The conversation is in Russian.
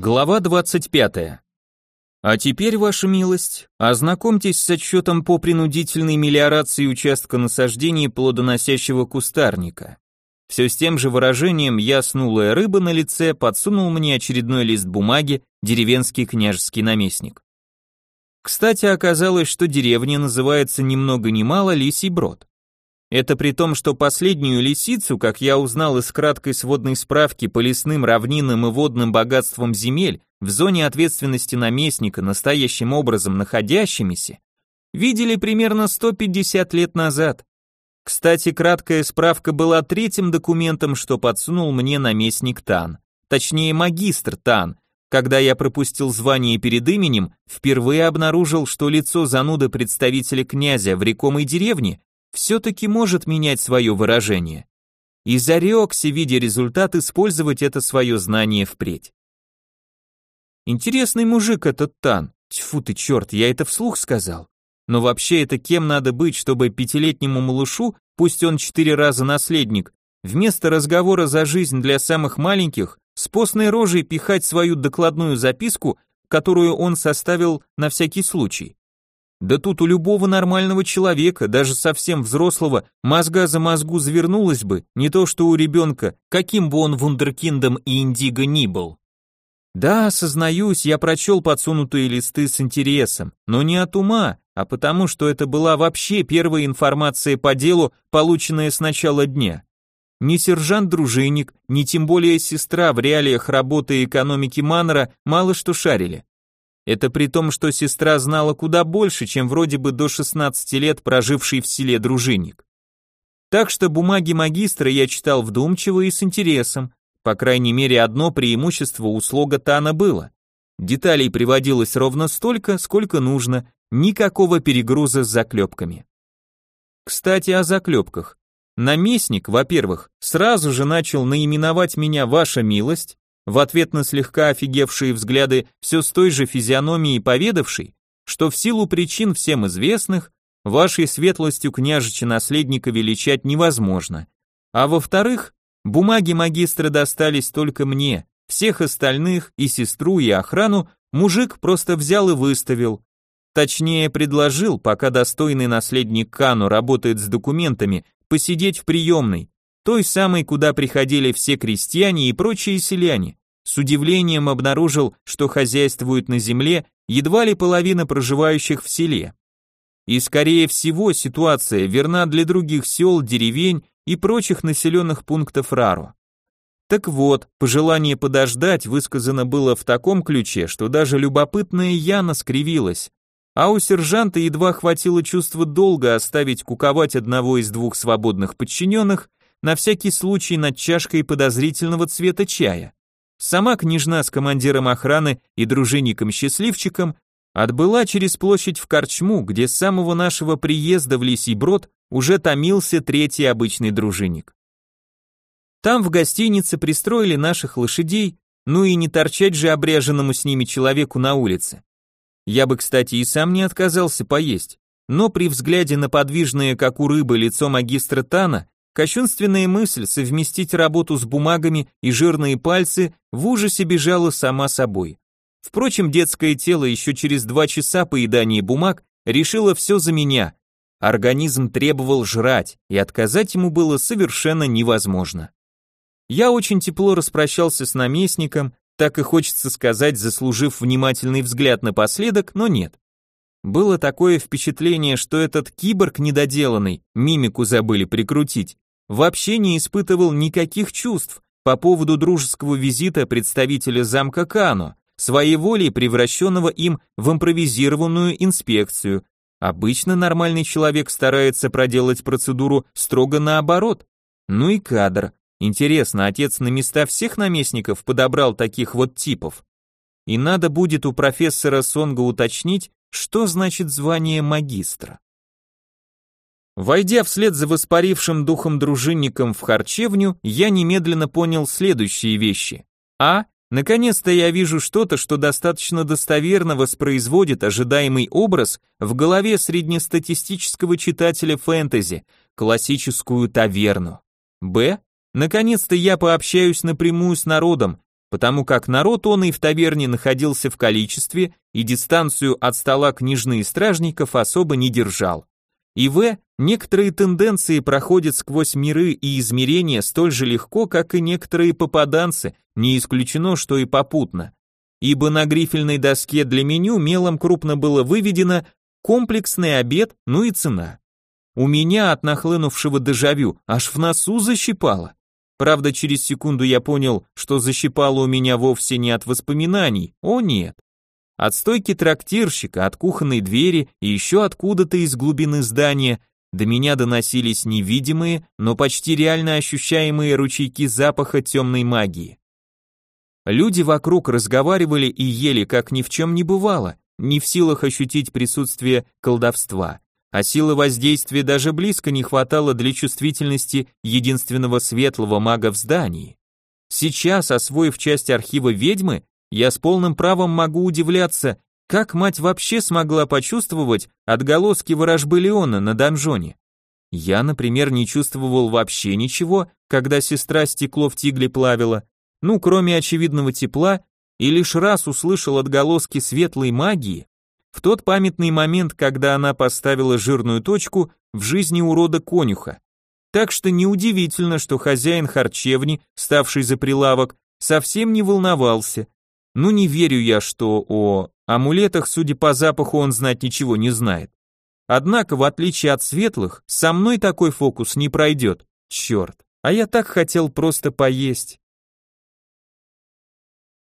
Глава 25. А теперь, ваша милость, ознакомьтесь с отчетом по принудительной мелиорации участка насаждений плодоносящего кустарника. Все с тем же выражением яснулая рыба на лице подсунул мне очередной лист бумаги деревенский княжеский наместник. Кстати, оказалось, что деревня называется ни много ни мало Лисий Брод. Это при том, что последнюю лисицу, как я узнал из краткой сводной справки по лесным, равнинным и водным богатствам земель в зоне ответственности наместника, настоящим образом находящимися, видели примерно 150 лет назад. Кстати, краткая справка была третьим документом, что подсунул мне наместник Тан, точнее магистр Тан. Когда я пропустил звание перед именем, впервые обнаружил, что лицо зануды представителя князя в рекомой деревне все-таки может менять свое выражение. И зарекся, видя результат, использовать это свое знание впредь. Интересный мужик этот Тан. Тьфу ты, черт, я это вслух сказал. Но вообще это кем надо быть, чтобы пятилетнему малышу, пусть он 4 раза наследник, вместо разговора за жизнь для самых маленьких, с постной рожей пихать свою докладную записку, которую он составил на всякий случай. Да тут у любого нормального человека, даже совсем взрослого, мозга за мозгу завернулось бы, не то что у ребенка, каким бы он вундеркиндом и индиго ни был. Да, сознаюсь, я прочел подсунутые листы с интересом, но не от ума, а потому что это была вообще первая информация по делу, полученная с начала дня. Ни сержант-дружинник, ни тем более сестра в реалиях работы и экономики Маннера мало что шарили. Это при том, что сестра знала куда больше, чем вроде бы до 16 лет проживший в селе дружинник. Так что бумаги магистра я читал вдумчиво и с интересом, по крайней мере одно преимущество у слога Тана было. Деталей приводилось ровно столько, сколько нужно, никакого перегруза с заклепками. Кстати, о заклепках. Наместник, во-первых, сразу же начал наименовать меня «Ваша милость», в ответ на слегка офигевшие взгляды все с той же физиономией поведавший, что в силу причин всем известных, вашей светлостью княжича-наследника величать невозможно. А во-вторых, бумаги магистра достались только мне, всех остальных, и сестру, и охрану, мужик просто взял и выставил. Точнее, предложил, пока достойный наследник Кану работает с документами, посидеть в приемной, той самой, куда приходили все крестьяне и прочие селяне. С удивлением обнаружил, что хозяйствует на земле едва ли половина проживающих в селе. И скорее всего ситуация верна для других сел, деревень и прочих населенных пунктов Рару. Так вот, пожелание подождать высказано было в таком ключе, что даже любопытная Яна скривилась, а у сержанта едва хватило чувства долга оставить куковать одного из двух свободных подчиненных, на всякий случай над чашкой подозрительного цвета чая. Сама княжна с командиром охраны и дружинником-счастливчиком отбыла через площадь в корчму, где с самого нашего приезда в Лисий Брод уже томился третий обычный дружинник. Там в гостинице пристроили наших лошадей, ну и не торчать же обряженному с ними человеку на улице. Я бы, кстати, и сам не отказался поесть, но при взгляде на подвижное, как у рыбы, лицо магистра Тана, кощунственная мысль совместить работу с бумагами и жирные пальцы в ужасе бежала сама собой. Впрочем, детское тело еще через 2 часа поедания бумаг решило все за меня. Организм требовал жрать, и отказать ему было совершенно невозможно. Я очень тепло распрощался с наместником, так и хочется сказать, заслужив внимательный взгляд напоследок, но нет. Было такое впечатление, что этот киборг недоделанный, мимику забыли прикрутить, вообще не испытывал никаких чувств по поводу дружеского визита представителя замка Кано, своей волей превращенного им в импровизированную инспекцию. Обычно нормальный человек старается проделать процедуру строго наоборот. Ну и кадр. Интересно, отец на места всех наместников подобрал таких вот типов? И надо будет у профессора Сонга уточнить, что значит звание магистра. Войдя вслед за воспарившим духом дружинником в харчевню, я немедленно понял следующие вещи. Наконец-то я вижу что-то, что достаточно достоверно воспроизводит ожидаемый образ в голове среднестатистического читателя фэнтези, классическую таверну. Наконец-то я пообщаюсь напрямую с народом, потому как народ он и в таверне находился в количестве и дистанцию от стола княжны и стражников особо не держал. И некоторые тенденции проходят сквозь миры и измерения столь же легко, как и некоторые попаданцы, не исключено, что и попутно. Ибо на грифельной доске для меню мелом крупно было выведено комплексный обед, ну и цена. У меня от нахлынувшего дежавю аж в носу защипало. Правда, через секунду я понял, что защипало у меня вовсе не от воспоминаний, о нет. От стойки трактирщика, от кухонной двери и еще откуда-то из глубины здания до меня доносились невидимые, но почти реально ощущаемые ручейки запаха темной магии. Люди вокруг разговаривали и ели, как ни в чем не бывало, не в силах ощутить присутствие колдовства, а силы воздействия даже близко не хватало для чувствительности единственного светлого мага в здании. Сейчас, освоив часть архива ведьмы, я с полным правом могу удивляться, как мать вообще смогла почувствовать отголоски ворожбы Леона на донжоне. Я, например, не чувствовал вообще ничего, когда сестра стекло в тигле плавила, ну, кроме очевидного тепла, и лишь раз услышал отголоски светлой магии в тот памятный момент, когда она поставила жирную точку в жизни урода-конюха. Так что неудивительно, что хозяин харчевни, ставший за прилавок, совсем не волновался. Ну не верю я, что о амулетах, судя по запаху, он знать ничего не знает. Однако, в отличие от светлых, со мной такой фокус не пройдет. Черт, а я так хотел просто поесть.